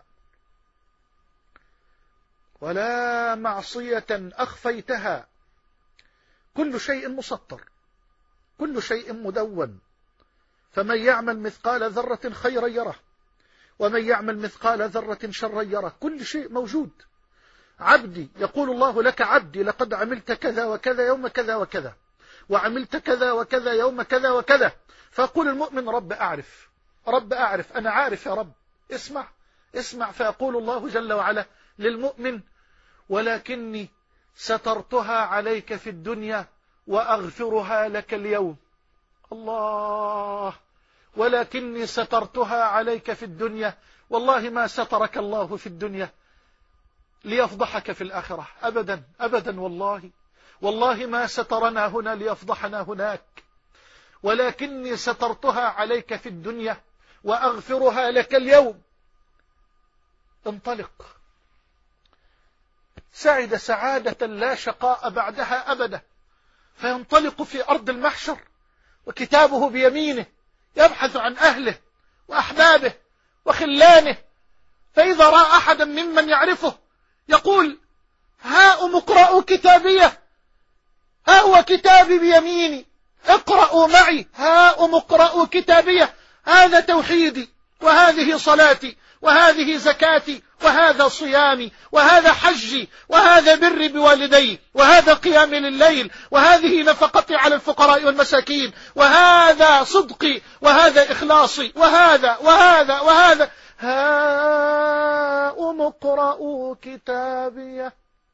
ولا معصية أخفيتها. كل شيء مسطر، كل شيء مدون. فمن يعمل مثقال ذرة خيرا يره، ومن يعمل مثقال ذرة شرا يره. كل شيء موجود. عبدي، يقول الله لك: عبدي لقد عملت كذا وكذا يوم كذا وكذا، وعملت كذا وكذا يوم كذا وكذا. فيقول المؤمن: رب أعرف، رب أعرف، أنا عارف يا رب. اسمع اسمع. فيقول الله جل وعلا للمؤمن: ولكني سترتها عليك في الدنيا وأغفرها لك اليوم. الله، ولكني سترتها عليك في الدنيا. والله ما سترك الله في الدنيا ليفضحك في الآخرة، أبدا أبدا، والله والله ما سترنا هنا ليفضحنا هناك، ولكني سترتها عليك في الدنيا وأغفرها لك اليوم. انطلق، سعد سعادة لا شقاء بعدها أبدا، فينطلق في أرض المحشر وكتابه بيمينه يبحث عن أهله وأحبابه وخلانه، فإذا رأى أحدا ممن يعرفه يقول: هاؤم اقرأوا كتابيه، ها هو كتابي بيميني، اقرأوا معي، هاؤم اقرأوا كتابيه، هذا توحيدي، وهذه صلاتي، وهذه زكاتي، وهذا صيامي، وهذا حجي، وهذا بري بوالدي، وهذا قيامي لليل، وهذه نفقتي على الفقراء والمساكين، وهذا صدقي، وهذا إخلاصي، وهذا وهذا وهذا. هاؤم اقرءوا كتابيه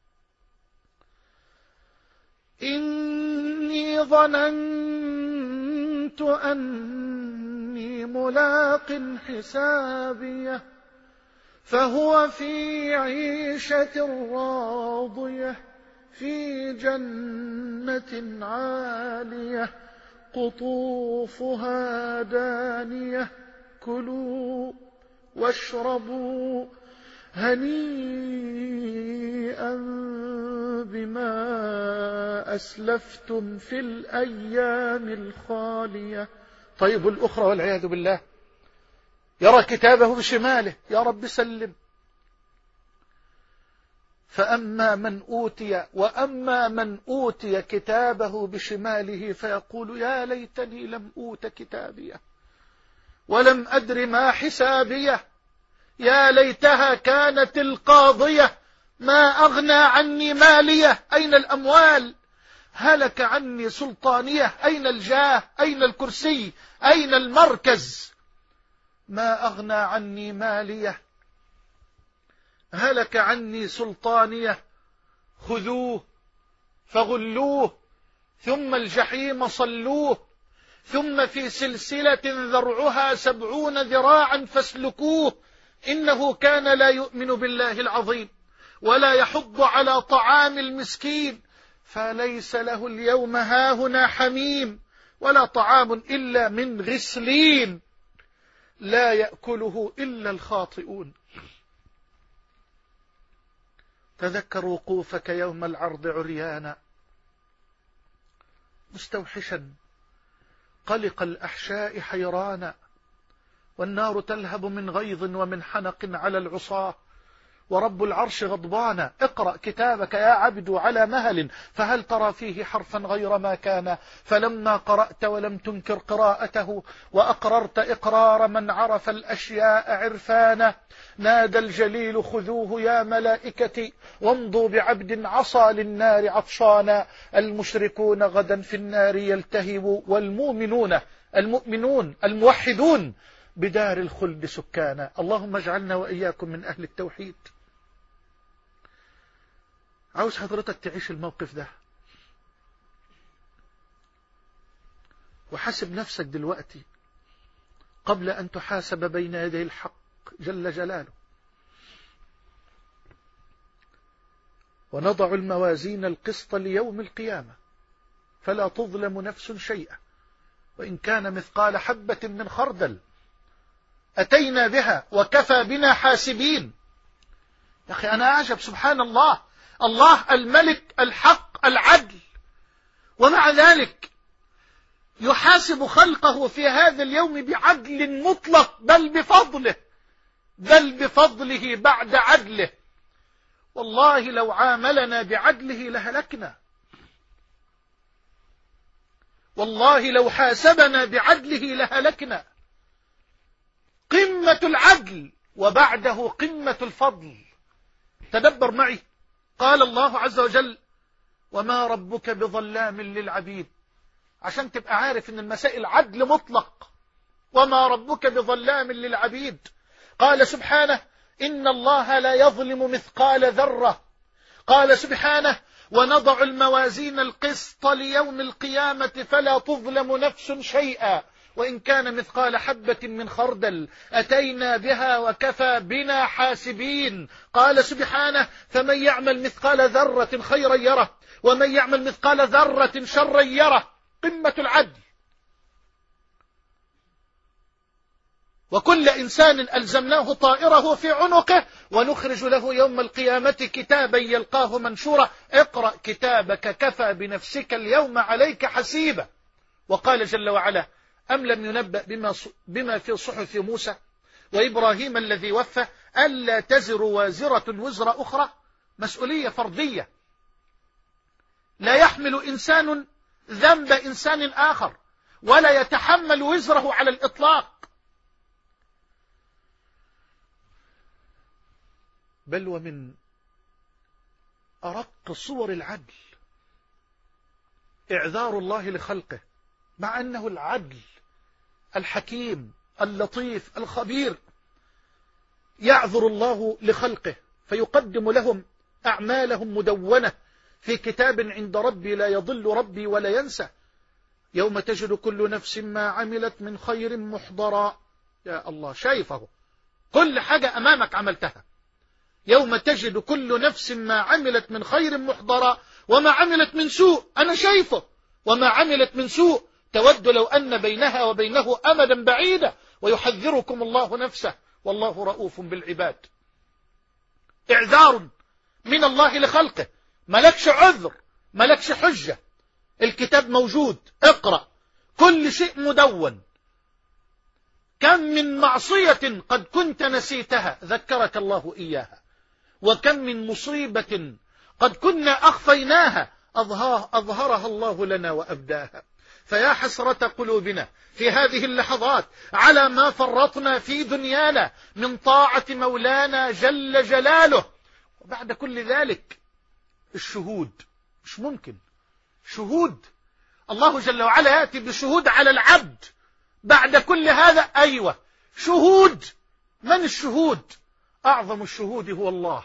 إني ظننت أني ملاق حسابيه فهو في عيشة راضية في جنة عالية قطوفها دانية كلوا واشربوا هنيئا بما أسلفتم في الأيام الخالية. طيب الأخرى والعياذ بالله، يرى كتابه بشماله، يا رب سلم. فأما من أوتي وأما من أوتي كتابه بشماله فيقول: يا ليتني لم أوت كتابيه ولم أدر ما حسابيه، يا ليتها كانت القاضية ما أغنى عني مالية، أين الأموال؟ هلك عني سلطانية، أين الجاه؟ أين الكرسي؟ أين المركز؟ ما أغنى عني مالية، هلك عني سلطانية، خذوه فغلوه ثم الجحيم صلوه ثم في سلسلة ذرعها سبعون ذراعا فاسلكوه إنه كان لا يؤمن بالله العظيم ولا يحض على طعام المسكين فليس له اليوم هاهنا حميم ولا طعام إلا من غسلين لا يأكله إلا الخاطئون. تذكر وقوفك يوم العرض عريانا مستوحشا قلق الأحشاء حيرانا، والنار تلهب من غيظ ومن حنق على العصاة، ورب العرش غضبانا. اقرأ كتابك يا عبد على مهل فهل ترى فيه حرفا غير ما كان، فلما قرأت ولم تنكر قراءته وأقررت إقرار من عرف الأشياء عرفانا، نادى الجليل: خذوه يا ملائكتي وامضوا بعبد عصى للنار عطشانا. المشركون غدا في النار يلتهبوا، والمؤمنون المؤمنون الموحدون بدار الخلد سكانا. اللهم اجعلنا وإياكم من أهل التوحيد. عاوز حضرتك تعيش الموقف ده وحاسب نفسك دلوقتي قبل أن تحاسب بين يدي الحق جل جلاله. ونضع الموازين القسط ليوم القيامة فلا تظلم نفس شيئا وإن كان مثقال حبة من خردل أتينا بها وكفى بنا حاسبين. يا أخي أنا أعجب، سبحان الله، الله الملك الحق العدل، ومع ذلك يحاسب خلقه في هذا اليوم بعدل مطلق، بل بفضله بل بفضله بعد عدله. والله لو عاملنا بعدله لهلكنا، والله لو حاسبنا بعدله لهلكنا. قمة العدل وبعده قمة الفضل. تدبر معي، قال الله عز وجل: وما ربك بظلام للعبيد، عشان تبقى عارف ان المسائل عدل مطلق. وما ربك بظلام للعبيد. قال سبحانه: إن الله لا يظلم مثقال ذرة. قال سبحانه: ونضع الموازين القسط ليوم القيامة فلا تظلم نفس شيئا وإن كان مثقال حبة من خردل أتينا بها وكفى بنا حاسبين. قال سبحانه فمن يعمل مثقال ذرة خيرا يره ومن يعمل مثقال ذرة شرا يره. قمة العدل. وكل إنسان ألزمناه طائره في عنقه ونخرج له يوم القيامة كتابا يلقاه منشورا اقرأ كتابك كفى بنفسك اليوم عليك حسيبا. وقال جل وعلا أم لم ينبأ بما, بما في صحف موسى وإبراهيم الذي وفى ألا تزر وازرة وزر أخرى. مسؤولية فردية، لا يحمل إنسان ذنب إنسان آخر ولا يتحمل وزره على الإطلاق. بل ومن أرق صور العدل إعذار الله لخلقه، مع أنه العدل الحكيم اللطيف الخبير. يعذر الله لخلقه فيقدم لهم أعمالهم مدونة في كتاب عند ربي لا يضل ربي ولا ينسى. يوم تجد كل نفس ما عملت من خير محضرا. يا الله، شايفه كل حاجة أمامك عملتها. يوم تجد كل نفس ما عملت من خير محضرا وما عملت من سوء أنا شايفه، وما عملت من سوء تود لو أن بينها وبينه أمدا بعيدا ويحذركم الله نفسه والله رؤوف بالعباد. إعذار من الله لخلقه، ملكش عذر ملكش حجة. الكتاب موجود، اقرأ، كل شيء مدون. كم من معصية قد كنت نسيتها ذكرك الله إياها، وكم من مصيبة قد كنا أخفيناها أظهرها الله لنا وأبداها. فيا حسرة قلوبنا في هذه اللحظات على ما فرطنا في دنيانا من طاعة مولانا جل جلاله. وبعد كل ذلك الشهود مش ممكن. شهود الله جل وعلا يأتي بشهود على العبد بعد كل هذا. أيوة شهود. من الشهود؟ أعظم الشهود هو الله.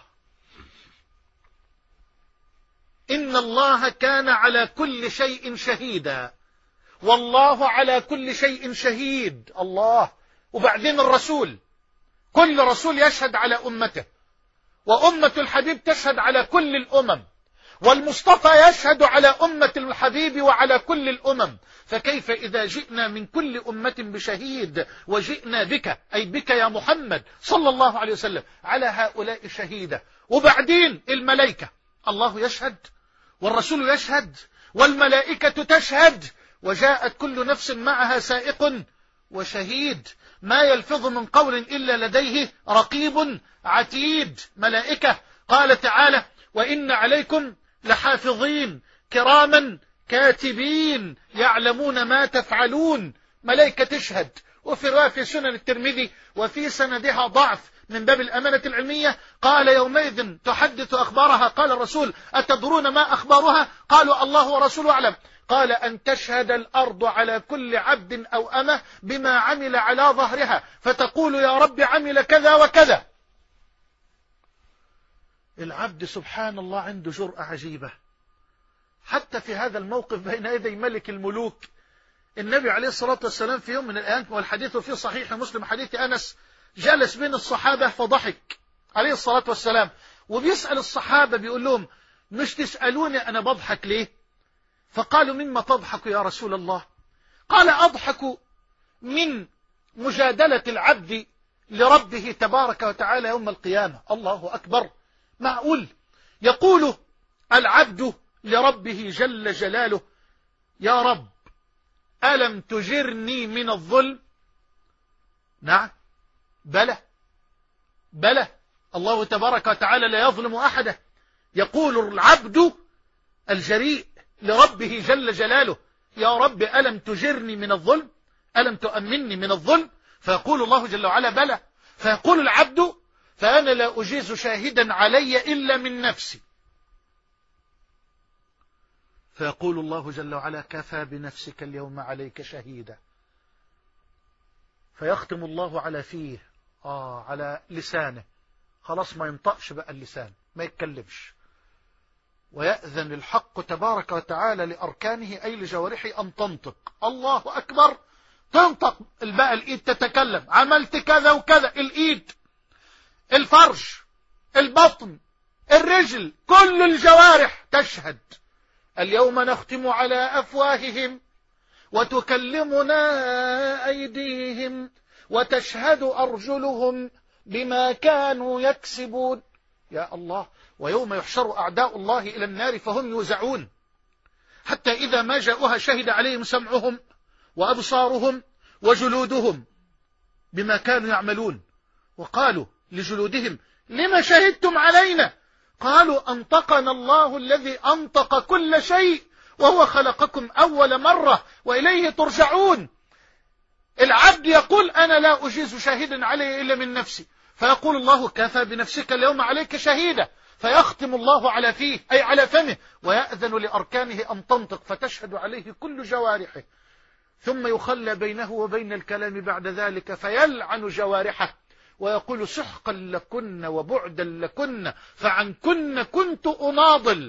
إن الله كان على كل شيء شهيدا والله على كل شيء شهيد. الله. وبعدين الرسول، كل رسول يشهد على أمته، وأمة الحبيب تشهد على كل الأمم، والمصطفى يشهد على أمة الحبيب وعلى كل الأمم. فكيف إذا جئنا من كل أمة بشهيد وجئنا بك، أي بك يا محمد صلى الله عليه وسلم، على هؤلاء شهيدا. وبعدين الملائكة، الله يشهد والرسول يشهد والملائكة تشهد، وجاءت كل نفس معها سائق وشهيد. ما يلفظ من قول إلا لديه رقيب عتيد. ملائكة. قال تعالى وإن عليكم لحافظين كراما كاتبين يعلمون ما تفعلون. ملائكة تشهد. وفي رواية في سنن الترمذي وفي سندها ضعف من باب الأمانة العلمية، قال يومئذ تحدث أخبارها. قال الرسول أتدرون ما أخبارها؟ قالوا الله ورسوله أعلم. قال أن تشهد الأرض على كل عبد أو أمة بما عمل على ظهرها فتقول يا رب عمل كذا وكذا. العبد سبحان الله عنده جرأة عجيبة حتى في هذا الموقف بين يدي ملك الملوك. النبي عليه الصلاة والسلام في يوم من الأيام، والحديث في صحيح مسلم حديث أنس، جلس بين الصحابة فضحك عليه الصلاة والسلام، وبيسأل الصحابة بيقول لهم مش تسألوني أنا بضحك ليه؟ فقالوا مما تضحك يا رسول الله؟ قال أضحك من مجادلة العبد لربه تبارك وتعالى يوم القيامة. الله أكبر. معقول يقول العبد لربه جل جلاله يا رب ألم تجرني من الظلم؟ نعم بلى بلى، الله تبارك وتعالى لا يظلم أحدا. يقول العبد الجريء لربه جل جلاله يا رب ألم تجرني من الظلم، ألم تؤمنني من الظلم؟ فيقول الله جل وعلا بلى. فيقول العبد فأنا لا أجيز شاهدا علي إلا من نفسي. فيقول الله جل وعلا كفى بنفسك اليوم عليك شهيدا. فيختم الله على فيه آه على لسانه، خلاص ما ينطقش بقى اللسان، ما يتكلمش، ويأذن الحق تبارك وتعالى لأركانه أي لجوارحه أن تنطق. الله أكبر. تنطق بقى الإيد تتكلم، عملت كذا وكذا، الإيد، الفرج، البطن، الرجل، كل الجوارح تشهد. اليوم نختم على أفواههم وتكلمنا أيديهم وتشهد أرجلهم بما كانوا يكسبون. يا الله. ويوم يحشر أعداء الله إلى النار فهم يوزعون، حتى إذا ما جاءوها شهد عليهم سمعهم وأبصارهم وجلودهم بما كانوا يعملون، وقالوا لجلودهم لما شهدتم علينا؟ قالوا أنطقنا الله الذي أنطق كل شيء وهو خلقكم أول مرة وإليه ترجعون. العبد يقول أنا لا أجيز شاهدا عليه إلا من نفسي، فيقول الله كفى بنفسك اليوم عليك شهيدا، فيختم الله على فيه أي على فمه ويأذن لأركانه أن تنطق فتشهد عليه كل جوارحه، ثم يخلى بينه وبين الكلام بعد ذلك فيلعن جوارحه ويقول سحقا لكن وبعدا لكن فعنكن كنت أناضل.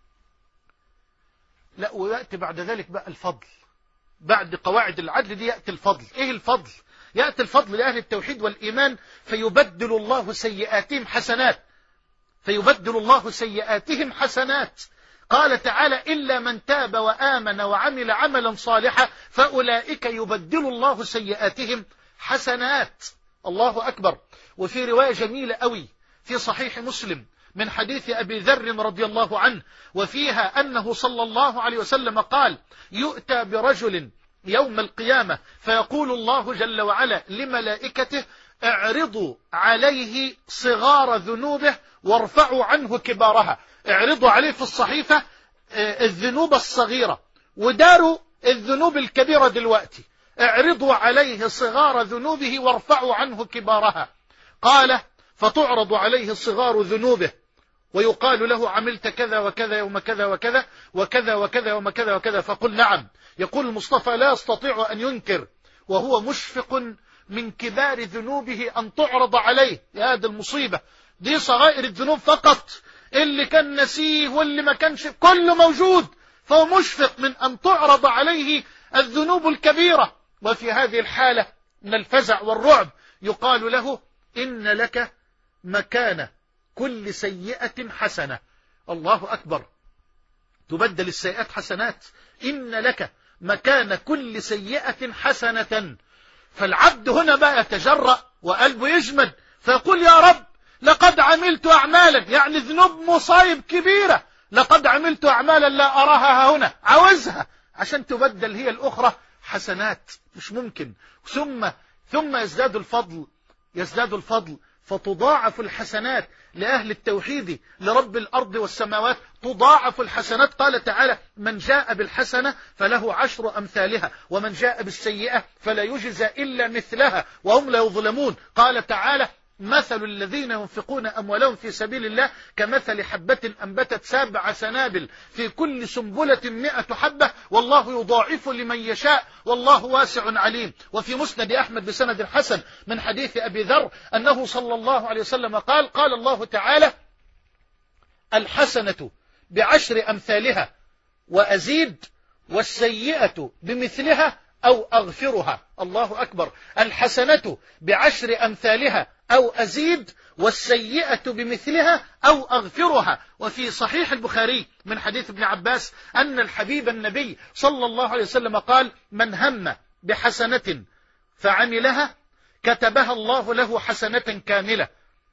لا، ويأتي بعد ذلك بقى الفضل. بعد قواعد العدل دي يأتي الفضل. ايه الفضل؟ يأتي الفضل لأهل التوحيد والإيمان فيبدل الله سيئاتهم حسنات، فيبدل الله سيئاتهم حسنات. قال تعالى إلا من تاب وآمن وعمل عملا صالحا فأولئك يبدل الله سيئاتهم حسنات. الله أكبر. وفي رواية جميلة أوي في صحيح مسلم من حديث أبي ذر رضي الله عنه، وفيها أنه صلى الله عليه وسلم قال يؤتى برجل يوم القيامة فيقول الله جل وعلا لملائكته اعرضوا عليه صغار ذنوبه وارفعوا عنه كبارها. اعرضوا عليه في الصحيفة الذنوب الصغيرة وداروا الذنوب الكبيرة دلوقتي، اعرضوا عليه صغار ذنوبه وارفعوا عنه كبارها. قال فتعرض عليه صغار ذنوبه ويقال له عملت كذا وكذا يوم كذا وكذا وكذا وكذا يوم كذا وكذا، فقل نعم. يقول المصطفى لا يستطيع أن ينكر وهو مشفق من كبار ذنوبه أن تعرض عليه. يا هذه المصيبة، دي صغائر الذنوب فقط، اللي كان نسيه واللي ما كانش كله موجود، فهو مشفق من أن تعرض عليه الذنوب الكبيرة. وفي هذه الحالة من الفزع والرعب يقال له إن لك مكان كل سيئة حسنة. الله أكبر. تبدل السيئات حسنات. إن لك مكان كل سيئة حسنة. فالعبد هنا بقى يتجرأ وقلبه يجمد فيقول يا رب لقد عملت أعمالا، يعني ذنوب مصايب كبيرة، لقد عملت أعمالا لا أراها هنا، عاوزها عشان تبدل هي الأخرى حسنات. مش ممكن. ثم ثم يزداد الفضل، يزداد الفضل فتضاعف الحسنات لأهل التوحيد لرب الأرض والسماوات، تضاعف الحسنات. قال تعالى من جاء بالحسنة فله عشر أمثالها ومن جاء بالسيئة فلا يجزى إلا مثلها وهم لا يظلمون. قال تعالى مثل الذين ينفقون أموالهم في سبيل الله كمثل حبة أنبتت سبع سنابل في كل سنبلة مئة حبة والله يضاعف لمن يشاء والله واسع عليم. وفي مسند أحمد بسند حسن من حديث أبي ذر أنه صلى الله عليه وسلم قال قال الله تعالى الحسنة بعشر أمثالها وأزيد والسيئة بمثلها أو أغفرها. الله أكبر. الحسنة بعشر أمثالها أو أزيد والسيئة بمثلها أو أغفرها. وفي صحيح البخاري من حديث ابن عباس أن الحبيب النبي صلى الله عليه وسلم قال من هم بحسنة فعملها كتبها الله له حسنة كاملة.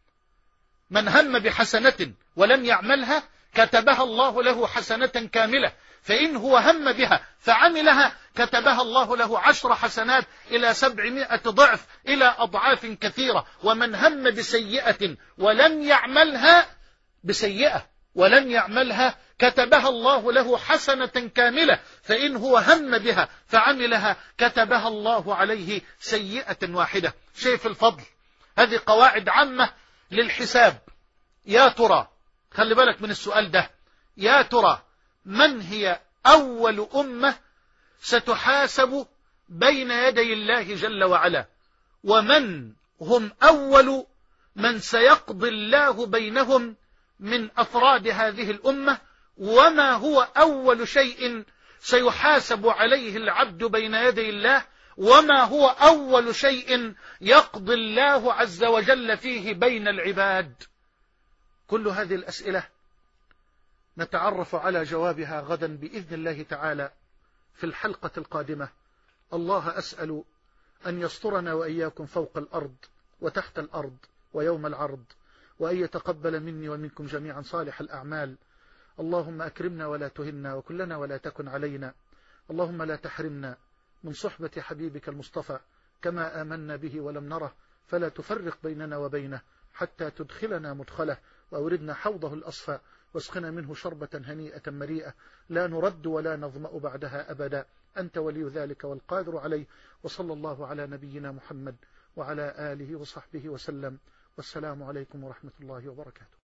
من هم بحسنة ولم يعملها كتبها الله له حسنة كاملة، فإن هو هم بها فعملها كتبها الله له عشر حسنات إلى سبعمائة ضعف إلى أضعاف كثيرة. ومن هم بسيئة ولم يعملها بسيئة ولم يعملها كتبها الله له حسنة كاملة، فإن هو هم بها فعملها كتبها الله عليه سيئة واحدة. شايف الفضل؟ هذه قواعد عامة للحساب. يا ترى، خلي بالك من السؤال ده، يا ترى من هي أول أمة ستحاسب بين يدي الله جل وعلا، ومن هم أول من سيقضي الله بينهم من أفراد هذه الأمة، وما هو أول شيء سيحاسب عليه العبد بين يدي الله، وما هو أول شيء يقضي الله عز وجل فيه بين العباد؟ كل هذه الأسئلة نتعرف على جوابها غدا بإذن الله تعالى في الحلقة القادمة. الله أسأل أن يسترنا وإياكم فوق الأرض وتحت الأرض ويوم العرض، وأن يتقبل مني ومنكم جميعا صالح الأعمال. اللهم أكرمنا ولا تهنا، وكلنا ولا تكن علينا. اللهم لا تحرمنا من صحبة حبيبك المصطفى كما آمنا به ولم نره، فلا تفرق بيننا وبينه حتى تدخلنا مدخله وأوردنا حوضه الأصفى، واسقنا منه شربة هنيئة مريئة لا نرد ولا نظمأ بعدها أبدا. أنت ولي ذلك والقادر عليه. وصلى الله على نبينا محمد وعلى آله وصحبه وسلم، والسلام عليكم ورحمة الله وبركاته.